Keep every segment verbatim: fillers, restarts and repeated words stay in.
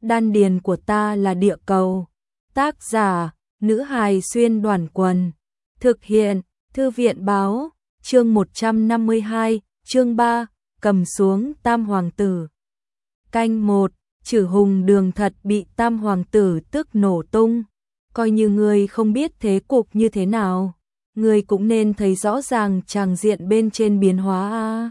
đan điền của ta là địa cầu. Tác giả, nữ hài xuyên đoàn quần. Thực hiện, thư viện báo, chương một trăm năm mươi hai, chương ba, cầm xuống tam hoàng tử. Canh một, Chử Hùng Đường thật bị tam hoàng tử tức nổ tung. Coi như ngươi không biết thế cục như thế nào, ngươi cũng nên thấy rõ ràng tràng diện bên trên biến hóa a.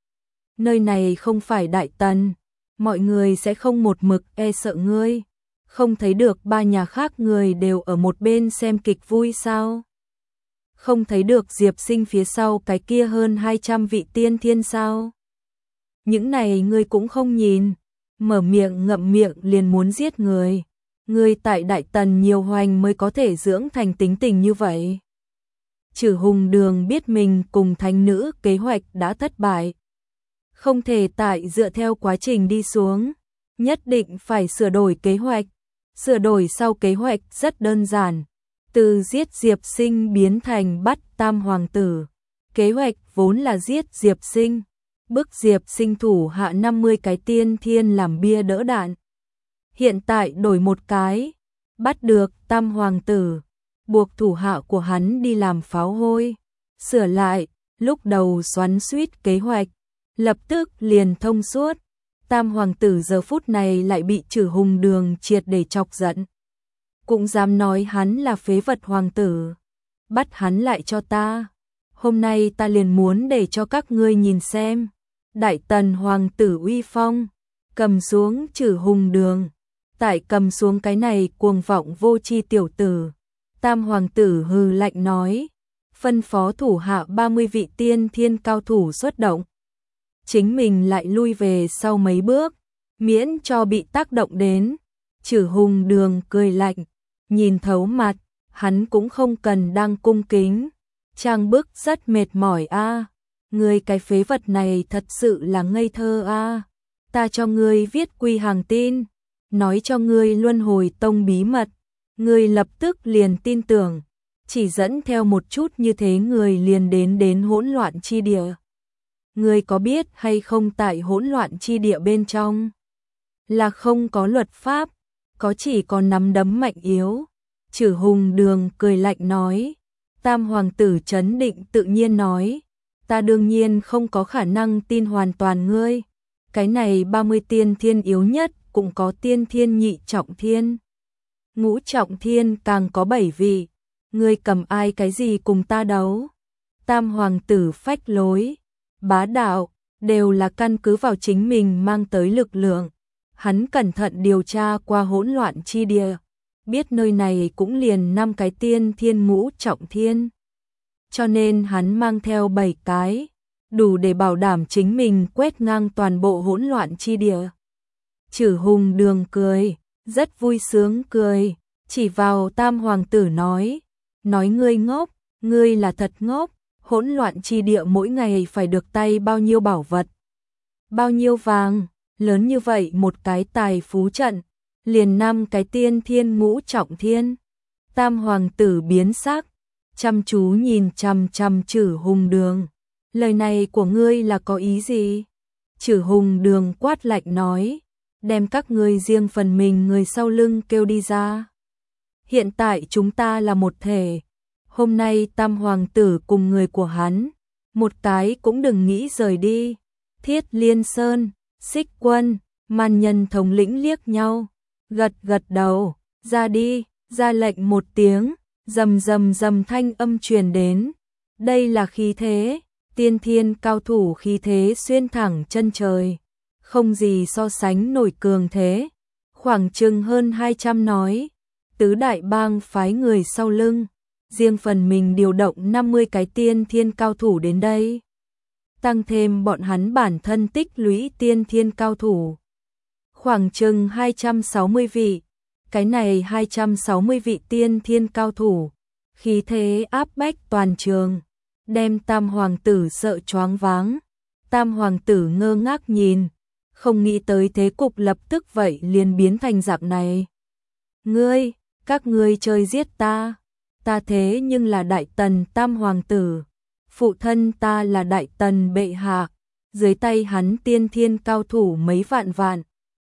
Nơi này không phải Đại Tần, mọi người sẽ không một mực e sợ ngươi. Không thấy được ba nhà khác người đều ở một bên xem kịch vui sao? Không thấy được Diệp Sinh phía sau cái kia hơn hai trăm vị tiên thiên sao? Những này ngươi cũng không nhìn, mở miệng ngậm miệng liền muốn giết người. Ngươi tại Đại Tần nhiều hoành mới có thể dưỡng thành tính tình như vậy. Chử Hùng Đường biết mình cùng thánh nữ kế hoạch đã thất bại. Không thể tại dựa theo quá trình đi xuống, nhất định phải sửa đổi kế hoạch. Sửa đổi sau kế hoạch rất đơn giản, từ giết Diệp Sinh biến thành bắt tam hoàng tử. Kế hoạch vốn là giết Diệp Sinh, bức Diệp Sinh thủ hạ năm mươi cái tiên thiên làm bia đỡ đạn. Hiện tại đổi một cái, bắt được tam hoàng tử, buộc thủ hạ của hắn đi làm pháo hôi. Sửa lại, lúc đầu xoắn xuýt kế hoạch, lập tức liền thông suốt. Tam hoàng tử giờ phút này lại bị Chử Hùng Đường triệt để chọc giận. Cũng dám nói hắn là phế vật hoàng tử. Bắt hắn lại cho ta. Hôm nay ta liền muốn để cho các ngươi nhìn xem. Đại Tần hoàng tử uy phong. Cầm xuống Chử Hùng Đường. Tại cầm xuống cái này cuồng vọng vô tri tiểu tử. Tam hoàng tử hừ lạnh nói. Phân phó thủ hạ ba mươi vị tiên thiên cao thủ xuất động. Chính mình lại lui về sau mấy bước, miễn cho bị tác động đến. Chử Hùng Đường cười lạnh, nhìn thấu mặt, hắn cũng không cần đang cung kính. Trang bức rất mệt mỏi a. À. Ngươi cái phế vật này thật sự là ngây thơ a. À. Ta cho ngươi viết quy hàng tin, nói cho ngươi luân hồi tông bí mật, ngươi lập tức liền tin tưởng, chỉ dẫn theo một chút như thế người liền đến đến hỗn loạn chi địa. Ngươi có biết hay không tại hỗn loạn chi địa bên trong là không có luật pháp, có chỉ có nắm đấm mạnh yếu. Chử Hùng Đường cười lạnh nói. Tam hoàng tử trấn định tự nhiên nói, ta đương nhiên không có khả năng tin hoàn toàn ngươi. Cái này ba mươi tiên thiên yếu nhất cũng có tiên thiên nhị trọng thiên. Ngũ trọng thiên càng có bảy vị. Ngươi cầm ai cái gì cùng ta đấu? Tam hoàng tử phách lối, bá đạo, đều là căn cứ vào chính mình mang tới lực lượng. Hắn cẩn thận điều tra qua hỗn loạn chi địa, biết nơi này cũng liền năm cái tiên thiên ngũ trọng thiên. Cho nên hắn mang theo bảy cái, đủ để bảo đảm chính mình quét ngang toàn bộ hỗn loạn chi địa. Chử Hùng Đường cười, rất vui sướng cười, chỉ vào tam hoàng tử nói, nói ngươi ngốc, ngươi là thật ngốc. Hỗn loạn chi địa mỗi ngày phải được tay bao nhiêu bảo vật, bao nhiêu vàng, lớn như vậy một cái tài phú trận, liền năm cái tiên thiên ngũ trọng thiên. Tam hoàng tử biến sắc, chăm chú nhìn chằm chằm Chử Hùng Đường. Lời này của ngươi là có ý gì? Chử Hùng Đường quát lạnh nói, đem các ngươi riêng phần mình người sau lưng kêu đi ra. Hiện tại chúng ta là một thể. Hôm nay tam hoàng tử cùng người của hắn, một cái cũng đừng nghĩ rời đi. Thiết Liên Sơn, Xích Quân, Man Nhân thống lĩnh liếc nhau, gật gật đầu, ra đi, ra lệnh một tiếng, rầm rầm rầm thanh âm truyền đến. Đây là khí thế, tiên thiên cao thủ khí thế xuyên thẳng chân trời, không gì so sánh nổi cường thế. Khoảng chừng hơn hai trăm nói, tứ đại bang phái người sau lưng. Riêng phần mình điều động năm mươi cái tiên thiên cao thủ đến đây. Tăng thêm bọn hắn bản thân tích lũy tiên thiên cao thủ. Khoảng chừng hai trăm sáu mươi vị. Cái này hai trăm sáu mươi vị tiên thiên cao thủ. Khí thế áp bách toàn trường. Đem tam hoàng tử sợ choáng váng. Tam hoàng tử ngơ ngác nhìn. Không nghĩ tới thế cục lập tức vậy liền biến thành dạng này. Ngươi, các ngươi chơi giết ta. Ta thế nhưng là Đại Tần tam hoàng tử, phụ thân ta là Đại Tần bệ hạ, dưới tay hắn tiên thiên cao thủ mấy vạn vạn,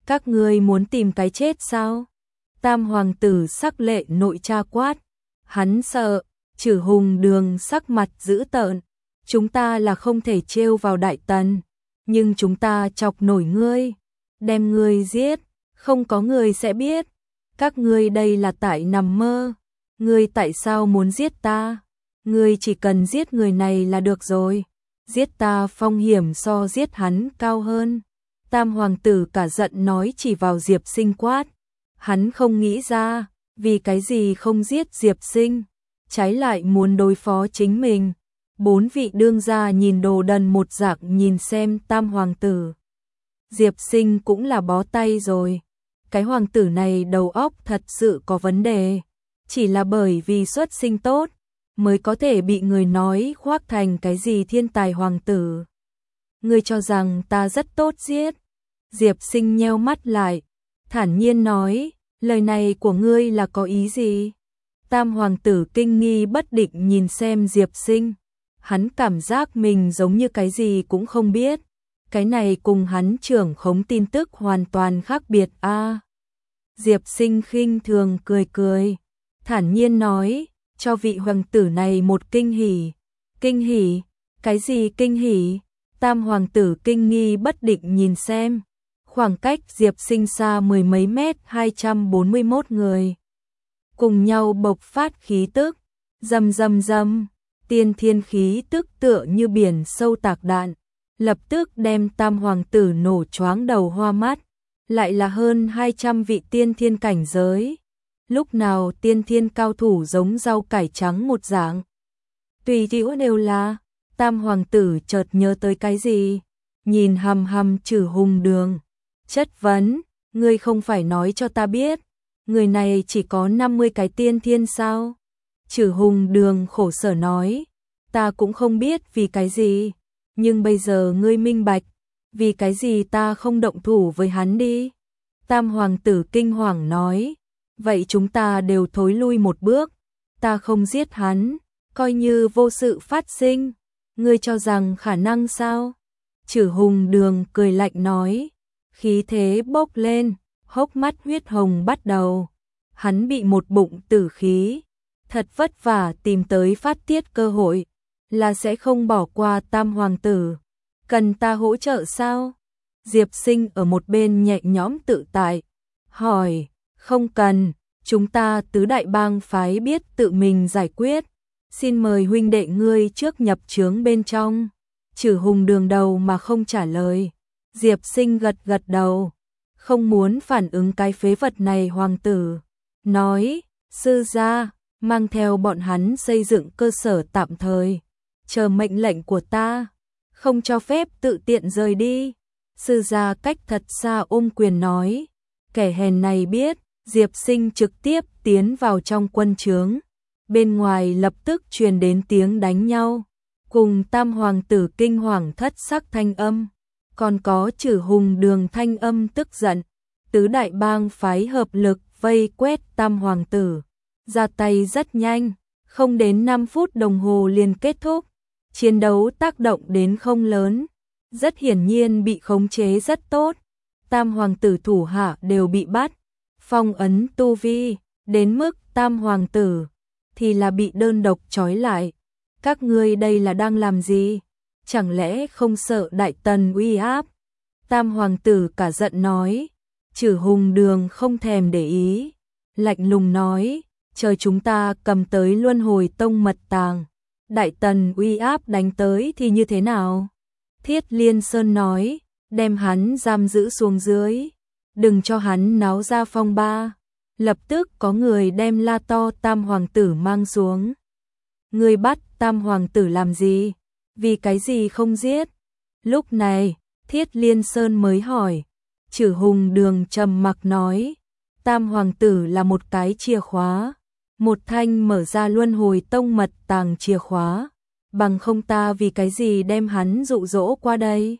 Các ngươi muốn tìm cái chết sao? Tam hoàng tử sắc lệ nội tra quát. Hắn sợ, Trử Hùng Đường sắc mặt dữ tợn. Chúng ta là không thể trêu vào Đại Tần, nhưng chúng ta chọc nổi ngươi, đem ngươi giết, không có người sẽ biết. Các ngươi đây là tại nằm mơ. Ngươi tại sao muốn giết ta? Ngươi chỉ cần giết người này là được rồi. Giết ta phong hiểm so giết hắn cao hơn. Tam hoàng tử cả giận nói chỉ vào Diệp Sinh quát. Hắn không nghĩ ra, vì cái gì không giết Diệp Sinh, trái lại muốn đối phó chính mình. Bốn vị đương gia nhìn đồ đần một dạng nhìn xem Tam hoàng tử. Diệp Sinh cũng là bó tay rồi. Cái hoàng tử này đầu óc thật sự có vấn đề. Chỉ là bởi vì xuất sinh tốt, mới có thể bị người nói khoác thành cái gì thiên tài hoàng tử. Ngươi cho rằng ta rất tốt giết. Diệp Sinh nheo mắt lại, thản nhiên nói, lời này của ngươi là có ý gì? Tam hoàng tử kinh nghi bất định nhìn xem Diệp Sinh. Hắn cảm giác mình giống như cái gì cũng không biết. Cái này cùng hắn trưởng khống tin tức hoàn toàn khác biệt a. À, Diệp Sinh khinh thường cười cười, thản nhiên nói, cho vị hoàng tử này một kinh hỉ. Kinh hỉ? Cái gì kinh hỉ? Tam hoàng tử kinh nghi bất định nhìn xem. Khoảng cách Diệp Sinh xa mười mấy mét, hai trăm bốn mươi mốt người. Cùng nhau bộc phát khí tức, rầm rầm rầm, tiên thiên khí tức tựa như biển sâu tạc đạn, lập tức đem Tam hoàng tử nổ choáng đầu hoa mắt. Lại là hơn hai trăm vị tiên thiên cảnh giới. Lúc nào tiên thiên cao thủ giống rau cải trắng một dạng. Tùy hữu đều là. Tam hoàng tử chợt nhớ tới cái gì, nhìn hằm hằm Trử Hùng Đường, chất vấn, ngươi không phải nói cho ta biết, người này chỉ có năm mươi cái tiên thiên sao? Trử Hùng Đường khổ sở nói, ta cũng không biết vì cái gì, nhưng bây giờ ngươi minh bạch, vì cái gì ta không động thủ với hắn đi. Tam hoàng tử kinh hoàng nói, vậy chúng ta đều thối lui một bước, ta không giết hắn, coi như vô sự phát sinh. Ngươi cho rằng khả năng sao? Trử Hùng Đường cười lạnh nói, khí thế bốc lên, hốc mắt huyết hồng bắt đầu. Hắn bị một bụng tử khí, thật vất vả tìm tới phát tiết cơ hội, là sẽ không bỏ qua Tam hoàng tử. Cần ta hỗ trợ sao? Diệp Sinh ở một bên nhẹ nhõm tự tại, hỏi, không cần, chúng ta tứ đại bang phái biết tự mình giải quyết. Xin mời huynh đệ ngươi trước nhập chướng bên trong. Trử Hùng Đường đầu mà không trả lời. Diệp Sinh gật gật đầu, không muốn phản ứng cái phế vật này. Hoàng tử nói, sư gia, mang theo bọn hắn xây dựng cơ sở tạm thời, chờ mệnh lệnh của ta, không cho phép tự tiện rời đi. Sư gia cách thật xa ôm quyền nói, kẻ hèn này biết. Diệp Sinh trực tiếp tiến vào trong quân trướng. Bên ngoài lập tức truyền đến tiếng đánh nhau, cùng Tam hoàng tử kinh hoàng thất sắc thanh âm, còn có Trử Hùng Đường thanh âm tức giận. Tứ đại bang phái hợp lực vây quét Tam hoàng tử, ra tay rất nhanh, không đến năm phút đồng hồ liền kết thúc. Chiến đấu tác động đến không lớn, rất hiển nhiên bị khống chế rất tốt. Tam hoàng tử thủ hạ đều bị bắt, phong ấn tu vi, đến mức Tam hoàng tử thì là bị đơn độc trói lại. Các ngươi đây là đang làm gì? Chẳng lẽ không sợ Đại Tần uy áp? Tam hoàng tử cả giận nói. Trử Hùng Đường không thèm để ý, lạnh lùng nói, chờ chúng ta cầm tới Luân Hồi Tông mật tàng, Đại Tần uy áp đánh tới thì như thế nào? Thiết Liên Sơn nói, đem hắn giam giữ xuống dưới, đừng cho hắn náo ra phong ba. Lập tức có người đem la to Tam hoàng tử mang xuống. Người bắt Tam hoàng tử làm gì? Vì cái gì không giết? Lúc này, Thiết Liên Sơn mới hỏi. Trử Hùng Đường trầm mặc nói, Tam hoàng tử là một cái chìa khóa, một thanh mở ra Luân Hồi Tông mật tàng chìa khóa, bằng không ta vì cái gì đem hắn dụ dỗ qua đây?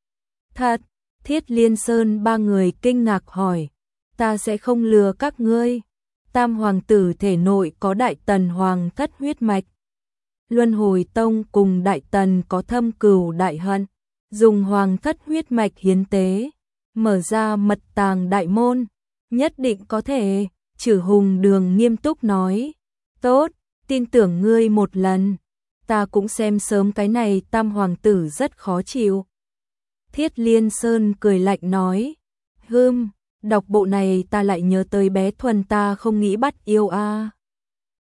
Thật, Thiết Liên Sơn ba người kinh ngạc hỏi, ta sẽ không lừa các ngươi. Tam hoàng tử thể nội có Đại Tần hoàng thất huyết mạch. Luân Hồi Tông cùng Đại Tần có thâm cừu đại hận, dùng hoàng thất huyết mạch hiến tế, mở ra mật tàng đại môn, nhất định có thể, Trử Hùng Đường nghiêm túc nói, tốt, tin tưởng ngươi một lần, ta cũng xem sớm cái này tam hoàng tử rất khó chịu. Thiết Liên Sơn cười lạnh nói, hưm, đọc bộ này ta lại nhớ tới bé Thuần ta không nghĩ bắt yêu a.